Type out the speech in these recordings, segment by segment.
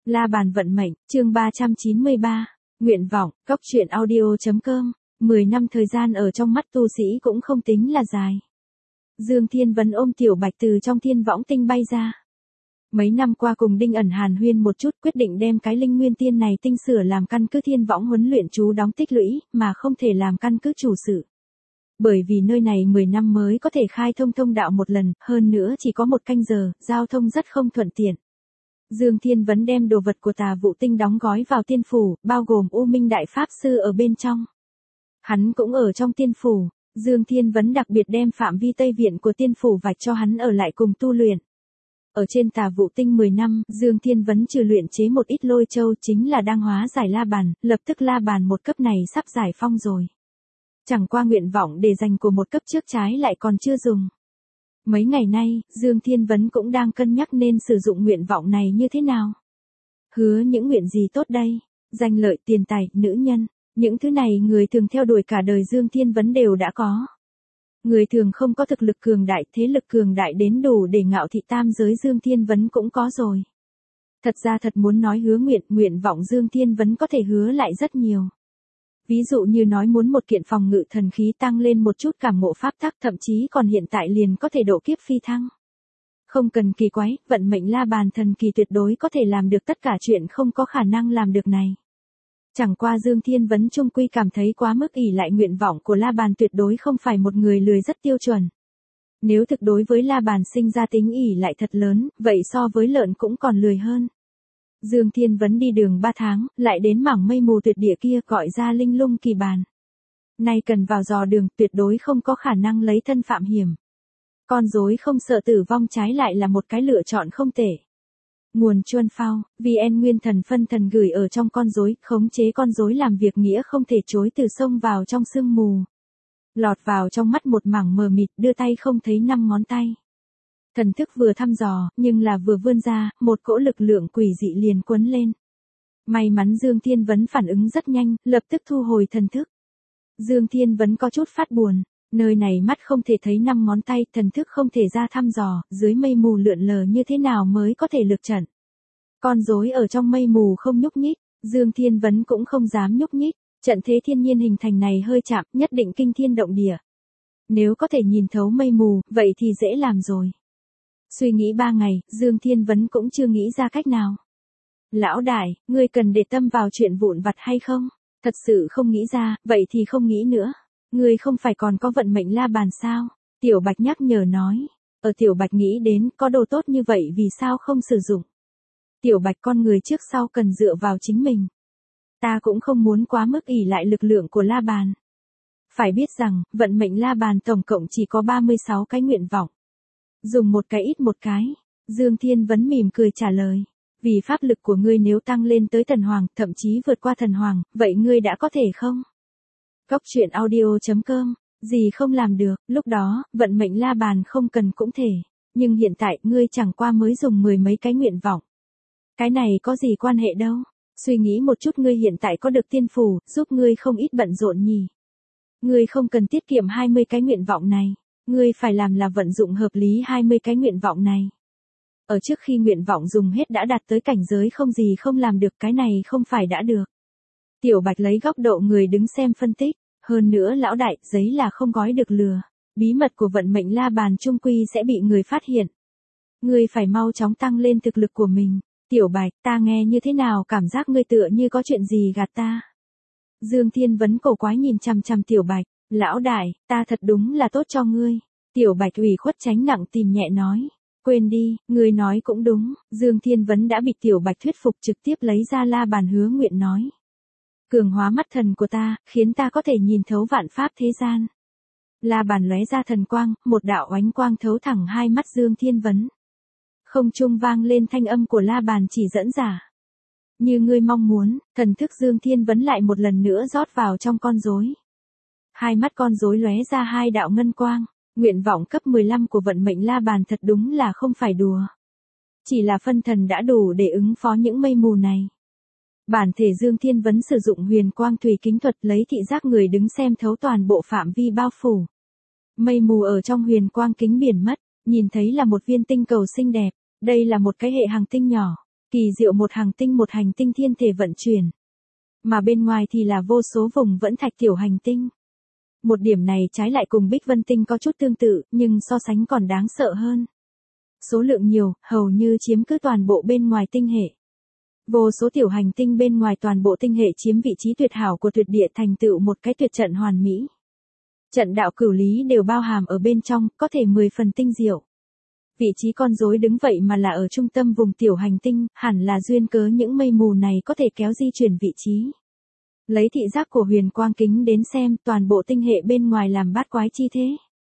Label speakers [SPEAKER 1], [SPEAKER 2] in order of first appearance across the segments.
[SPEAKER 1] La bàn vận mệnh, chương 393. Nguyện vọng, Cốc truyện audio.com. 10 năm thời gian ở trong mắt tu sĩ cũng không tính là dài. Dương Thiên Vấn ôm Tiểu Bạch từ trong thiên võng tinh bay ra. Mấy năm qua cùng Đinh ẩn hàn huyên một chút, quyết định đem cái linh nguyên tiên này tinh sửa làm căn cứ thiên võng huấn luyện chú đóng tích lũy, mà không thể làm căn cứ chủ sự. Bởi vì nơi này 10 năm mới có thể khai thông đạo một lần, hơn nữa chỉ có một canh giờ, giao thông rất không thuận tiện. Dương Thiên Vấn đem đồ vật của Tà Vụ Tinh đóng gói vào tiên phủ, bao gồm U Minh Đại Pháp Sư ở bên trong. Hắn cũng ở trong tiên phủ, Dương Thiên Vấn đặc biệt đem phạm vi Tây Viện của tiên phủ vạch cho hắn ở lại cùng tu luyện. Ở trên Tà Vụ Tinh 10 năm, Dương Thiên Vấn trừ luyện chế một ít lôi châu chính là đang hóa giải la bàn, lập tức la bàn một cấp này sắp giải phong rồi. Chẳng qua nguyện vọng để dành của một cấp trước trái lại còn chưa dùng. Mấy ngày nay, Dương Thiên Vấn cũng đang cân nhắc nên sử dụng nguyện vọng này như thế nào. Hứa những nguyện gì tốt đây? Danh lợi, tiền tài, nữ nhân. Những thứ này người thường theo đuổi cả đời Dương Thiên Vấn đều đã có. Người thường không có thực lực cường đại, thế lực cường đại đến đủ để ngạo thị tam giới Dương Thiên Vấn cũng có rồi. Thật ra thật muốn nói hứa nguyện vọng Dương Thiên Vấn có thể hứa lại rất nhiều. Ví dụ như nói muốn một kiện phòng ngự thần khí tăng lên một chút cảm ngộ pháp tắc, thậm chí còn hiện tại liền có thể độ kiếp phi thăng. Không cần kỳ quái, vận mệnh la bàn thần kỳ tuyệt đối có thể làm được tất cả chuyện không có khả năng làm được này. Chẳng qua Dương Thiên Vấn trung quy cảm thấy quá mức ỷ lại nguyện vọng của la bàn tuyệt đối không phải một người lười rất tiêu chuẩn. Nếu thực đối với la bàn sinh ra tính ỷ lại thật lớn, vậy so với lợn cũng còn lười hơn. Dương Thiên Vấn đi đường 3 tháng, lại đến mảng mây mù tuyệt địa kia gọi ra linh lung kỳ bàn. Nay cần vào dò đường, tuyệt đối không có khả năng lấy thân phạm hiểm. Con rối không sợ tử vong trái lại là một cái lựa chọn không tệ. Nguồn Chuân Phao, VN Nguyên Thần phân thần gửi ở trong con rối, khống chế con rối làm việc nghĩa không thể chối từ sông vào trong sương mù. Lọt vào trong mắt một mảng mờ mịt, đưa tay không thấy 5 ngón tay. Thần thức vừa thăm dò, nhưng là vừa vươn ra, một cỗ lực lượng quỷ dị liền quấn lên. May mắn Dương Thiên Vấn phản ứng rất nhanh, lập tức thu hồi thần thức. Dương Thiên Vấn có chút phát buồn, nơi này mắt không thể thấy 5 ngón tay, thần thức không thể ra thăm dò, dưới mây mù lượn lờ như thế nào mới có thể lực trận. Con rối ở trong mây mù không nhúc nhích, Dương Thiên Vấn cũng không dám nhúc nhích, trận thế thiên nhiên hình thành này hơi chạm, nhất định kinh thiên động địa. Nếu có thể nhìn thấu mây mù, vậy thì dễ làm rồi. Suy nghĩ 3 ngày, Dương Thiên Vấn cũng chưa nghĩ ra cách nào. Lão đại, ngươi cần để tâm vào chuyện vụn vặt hay không? Thật sự không nghĩ ra, vậy thì không nghĩ nữa. Ngươi không phải còn có vận mệnh la bàn sao? Tiểu Bạch nhắc nhở nói. Ở Tiểu Bạch nghĩ đến, có đồ tốt như vậy vì sao không sử dụng? Tiểu Bạch con người trước sau cần dựa vào chính mình. Ta cũng không muốn quá mức ỷ lại lực lượng của la bàn. Phải biết rằng, vận mệnh la bàn tổng cộng chỉ có 36 cái nguyện vọng. Dùng một cái ít một cái. Dương Thiên Vấn mỉm cười trả lời. Vì pháp lực của ngươi nếu tăng lên tới thần hoàng, thậm chí vượt qua thần hoàng, vậy ngươi đã có thể không? Cốc truyện audio.com. Gì không làm được, lúc đó, vận mệnh la bàn không cần cũng thể. Nhưng hiện tại, ngươi chẳng qua mới dùng 10 mấy cái nguyện vọng. Cái này có gì quan hệ đâu. Suy nghĩ một chút, ngươi hiện tại có được tiên phủ, giúp ngươi không ít bận rộn nhỉ. Ngươi không cần tiết kiệm 20 cái nguyện vọng này. Ngươi phải làm là vận dụng hợp lý 20 cái nguyện vọng này. Ở trước khi nguyện vọng dùng hết đã đạt tới cảnh giới không gì không làm được, cái này không phải đã được. Tiểu Bạch lấy góc độ người đứng xem phân tích. Hơn nữa lão đại, giấy là không gói được lừa. Bí mật của vận mệnh la bàn trung quy sẽ bị người phát hiện. Ngươi phải mau chóng tăng lên thực lực của mình. Tiểu Bạch, ta nghe như thế nào cảm giác ngươi tựa như có chuyện gì gạt ta. Dương Thiên Vấn cổ quái nhìn chằm chằm Tiểu Bạch. Lão đại, ta thật đúng là tốt cho ngươi. Tiểu Bạch ủy khuất tránh nặng tìm nhẹ nói. Quên đi, ngươi nói cũng đúng. Dương Thiên Vấn đã bị Tiểu Bạch thuyết phục, trực tiếp lấy ra la bàn hứa nguyện nói. Cường hóa mắt thần của ta, khiến ta có thể nhìn thấu vạn pháp thế gian. La bàn lóe ra thần quang, một đạo oánh quang thấu thẳng hai mắt Dương Thiên Vấn. Không trung vang lên thanh âm của la bàn chỉ dẫn giả. Như ngươi mong muốn, thần thức Dương Thiên Vấn lại một lần nữa rót vào trong con rối. Hai mắt con rối lóe ra hai đạo ngân quang, nguyện vọng cấp 15 của vận mệnh la bàn thật đúng là không phải đùa. Chỉ là phân thần đã đủ để ứng phó những mây mù này. Bản thể Dương Thiên Vấn sử dụng huyền quang thủy kính thuật lấy thị giác người đứng xem thấu toàn bộ phạm vi bao phủ. Mây mù ở trong huyền quang kính biển mất, nhìn thấy là một viên tinh cầu xinh đẹp, đây là một cái hệ hành tinh nhỏ. Kỳ diệu một hành tinh thiên thể vận chuyển. Mà bên ngoài thì là vô số vùng vẫn thạch tiểu hành tinh. Một điểm này trái lại cùng Bích Vân Tinh có chút tương tự, nhưng so sánh còn đáng sợ hơn. Số lượng nhiều, hầu như chiếm cứ toàn bộ bên ngoài tinh hệ. Vô số tiểu hành tinh bên ngoài toàn bộ tinh hệ chiếm vị trí tuyệt hảo của tuyệt địa thành tựu một cái tuyệt trận hoàn mỹ. Trận đạo cửu lý đều bao hàm ở bên trong, có thể 10 phần tinh diệu. Vị trí con rối đứng vậy mà là ở trung tâm vùng tiểu hành tinh, hẳn là duyên cớ những mây mù này có thể kéo di chuyển vị trí. Lấy thị giác của huyền quang kính đến xem, toàn bộ tinh hệ bên ngoài làm bát quái chi thế.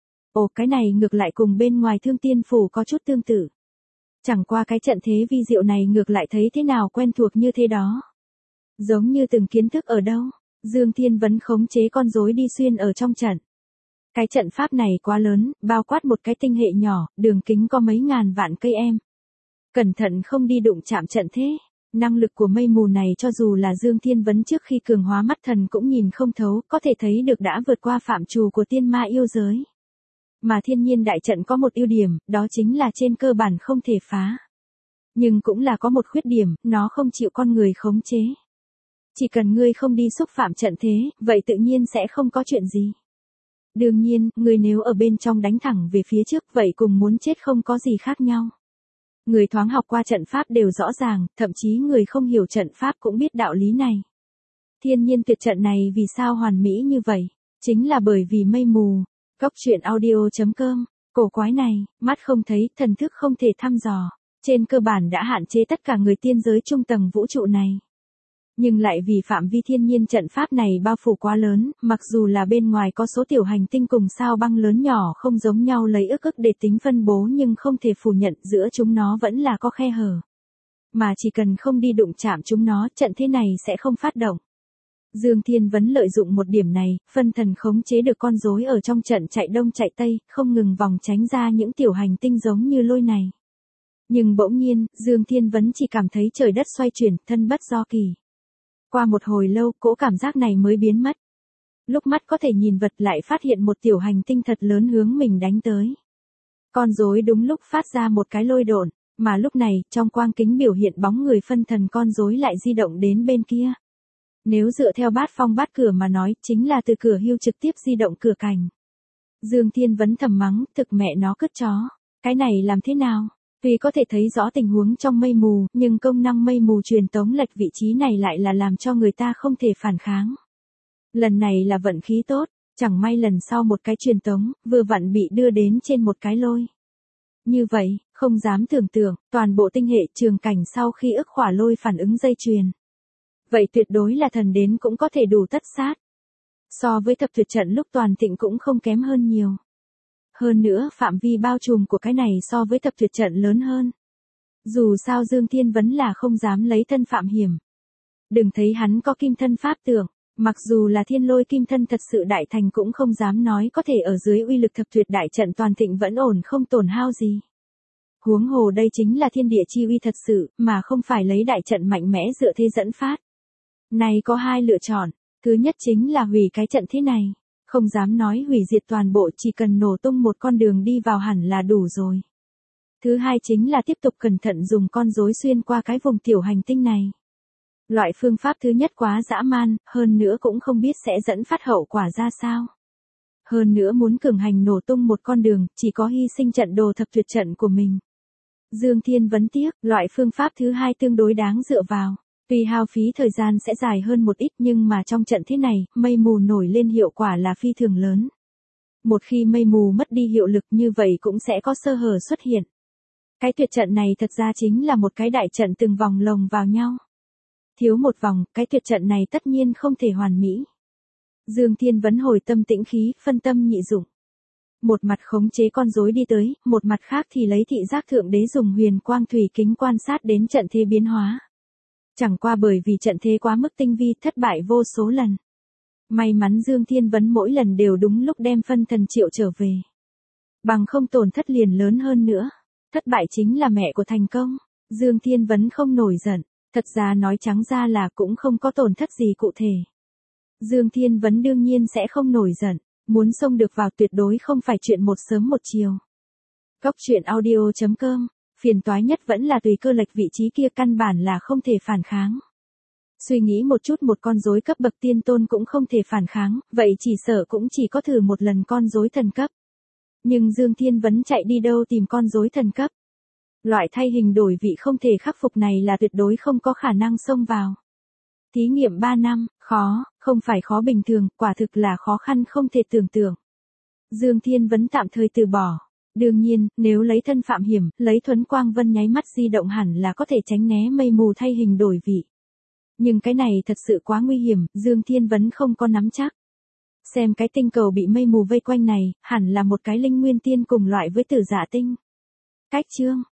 [SPEAKER 1] Ồ, cái này ngược lại cùng bên ngoài Thương Tiên Phủ có chút tương tự. Chẳng qua cái trận thế vi diệu này ngược lại thấy thế nào quen thuộc như thế đó. Giống như từng kiến thức ở đâu, Dương Thiên Vấn khống chế con rối đi xuyên ở trong trận. Cái trận pháp này quá lớn, bao quát một cái tinh hệ nhỏ, đường kính có mấy ngàn vạn cây em. Cẩn thận không đi đụng chạm trận thế. Năng lực của mây mù này cho dù là Dương Thiên Vấn trước khi cường hóa mắt thần cũng nhìn không thấu, có thể thấy được đã vượt qua phạm trù của tiên ma yêu giới. Mà thiên nhiên đại trận có một ưu điểm, đó chính là trên cơ bản không thể phá. Nhưng cũng là có một khuyết điểm, nó không chịu con người khống chế. Chỉ cần ngươi không đi xúc phạm trận thế, vậy tự nhiên sẽ không có chuyện gì. Đương nhiên, người nếu ở bên trong đánh thẳng về phía trước vậy cùng muốn chết không có gì khác nhau. Người thoáng học qua trận pháp đều rõ ràng, thậm chí người không hiểu trận pháp cũng biết đạo lý này. Thiên nhiên tuyệt trận này vì sao hoàn mỹ như vậy? Chính là bởi vì mây mù. Cốc truyện audio.com, cổ quái này, mắt không thấy, thần thức không thể thăm dò. Trên cơ bản đã hạn chế tất cả người tiên giới trung tầng vũ trụ này. Nhưng lại vì phạm vi thiên nhiên trận pháp này bao phủ quá lớn, mặc dù là bên ngoài có số tiểu hành tinh cùng sao băng lớn nhỏ không giống nhau lấy ức để tính phân bố nhưng không thể phủ nhận giữa chúng nó vẫn là có khe hở. Mà chỉ cần không đi đụng chạm chúng nó, trận thế này sẽ không phát động. Dương Thiên Vấn lợi dụng một điểm này, phân thần khống chế được con rối ở trong trận chạy đông chạy tây, không ngừng vòng tránh ra những tiểu hành tinh giống như lôi này. Nhưng bỗng nhiên, Dương Thiên Vấn chỉ cảm thấy trời đất xoay chuyển, thân bất do kỳ. Qua một hồi lâu, cỗ cảm giác này mới biến mất. Lúc mắt có thể nhìn vật lại phát hiện một tiểu hành tinh thật lớn hướng mình đánh tới. Con rối đúng lúc phát ra một cái lôi độn, mà lúc này, trong quang kính biểu hiện bóng người phân thần con rối lại di động đến bên kia. Nếu dựa theo bát phong bát cửa mà nói, chính là từ cửa hưu trực tiếp di động cửa cảnh. Dương Thiên Vấn thầm mắng, thực mẹ nó cứt chó. Cái này làm thế nào? Tuy có thể thấy rõ tình huống trong mây mù, nhưng công năng mây mù truyền tống lệch vị trí này lại là làm cho người ta không thể phản kháng. Lần này là vận khí tốt, chẳng may lần sau một cái truyền tống, vừa vặn bị đưa đến trên một cái lôi. Như vậy, không dám tưởng tượng, toàn bộ tinh hệ trường cảnh sau khi ức khỏa lôi phản ứng dây chuyền. Vậy tuyệt đối là thần đến cũng có thể đủ tất sát. So với thập tuyệt trận lúc toàn thịnh cũng không kém hơn nhiều. Hơn nữa, phạm vi bao trùm của cái này so với thập tuyệt trận lớn hơn. Dù sao Dương Thiên Vấn là không dám lấy thân phạm hiểm. Đừng thấy hắn có kim thân pháp tượng, mặc dù là thiên lôi kim thân thật sự đại thành cũng không dám nói có thể ở dưới uy lực thập tuyệt đại trận toàn thịnh vẫn ổn không tổn hao gì. Huống hồ đây chính là thiên địa chi uy thật sự, mà không phải lấy đại trận mạnh mẽ dựa thế dẫn phát. Này có hai lựa chọn, thứ nhất chính là hủy cái trận thế này. Không dám nói hủy diệt toàn bộ, chỉ cần nổ tung một con đường đi vào hẳn là đủ rồi. Thứ hai chính là tiếp tục cẩn thận dùng con rối xuyên qua cái vùng tiểu hành tinh này. Loại phương pháp thứ nhất quá dã man, hơn nữa cũng không biết sẽ dẫn phát hậu quả ra sao. Hơn nữa muốn cường hành nổ tung một con đường, chỉ có hy sinh trận đồ thập tuyệt trận của mình. Dương Thiên Vấn tiếc, loại phương pháp thứ hai tương đối đáng dựa vào. Tuy hao phí thời gian sẽ dài hơn một ít nhưng mà trong trận thế này, mây mù nổi lên hiệu quả là phi thường lớn. Một khi mây mù mất đi hiệu lực như vậy cũng sẽ có sơ hở xuất hiện. Cái tuyệt trận này thật ra chính là một cái đại trận từng vòng lồng vào nhau. Thiếu một vòng, cái tuyệt trận này tất nhiên không thể hoàn mỹ. Dương Thiên Vấn hồi tâm tĩnh khí, phân tâm nhị dụng. Một mặt khống chế con rối đi tới, một mặt khác thì lấy thị giác thượng đế dùng huyền quang thủy kính quan sát đến trận thế biến hóa. Chẳng qua bởi vì trận thế quá mức tinh vi thất bại vô số lần. May mắn Dương Thiên Vấn mỗi lần đều đúng lúc đem phân thần triệu trở về. Bằng không tổn thất liền lớn hơn nữa. Thất bại chính là mẹ của thành công. Dương Thiên Vấn không nổi giận. Thật ra nói trắng ra là cũng không có tổn thất gì cụ thể. Dương Thiên Vấn đương nhiên sẽ không nổi giận. Muốn xông được vào tuyệt đối không phải chuyện một sớm một chiều. Cốc truyện audio.com, Phiền toái nhất vẫn là tùy cơ lệch vị trí kia căn bản là không thể phản kháng. Suy nghĩ một chút, một con rối cấp bậc tiên tôn cũng không thể phản kháng, vậy chỉ sợ cũng chỉ có thử một lần con rối thần cấp. Nhưng Dương Thiên Vấn chạy đi đâu tìm con rối thần cấp? Loại thay hình đổi vị không thể khắc phục này là tuyệt đối không có khả năng xông vào. Thí nghiệm 3 năm, khó, không phải khó bình thường, quả thực là khó khăn không thể tưởng tượng. Dương Thiên Vấn tạm thời từ bỏ. Đương nhiên, nếu lấy thân phạm hiểm, lấy thuấn quang vân nháy mắt di động hẳn là có thể tránh né mây mù thay hình đổi vị. Nhưng cái này thật sự quá nguy hiểm, Dương Thiên Vấn không có nắm chắc. Xem cái tinh cầu bị mây mù vây quanh này, hẳn là một cái linh nguyên tiên cùng loại với Tử Dạ tinh. Cách chương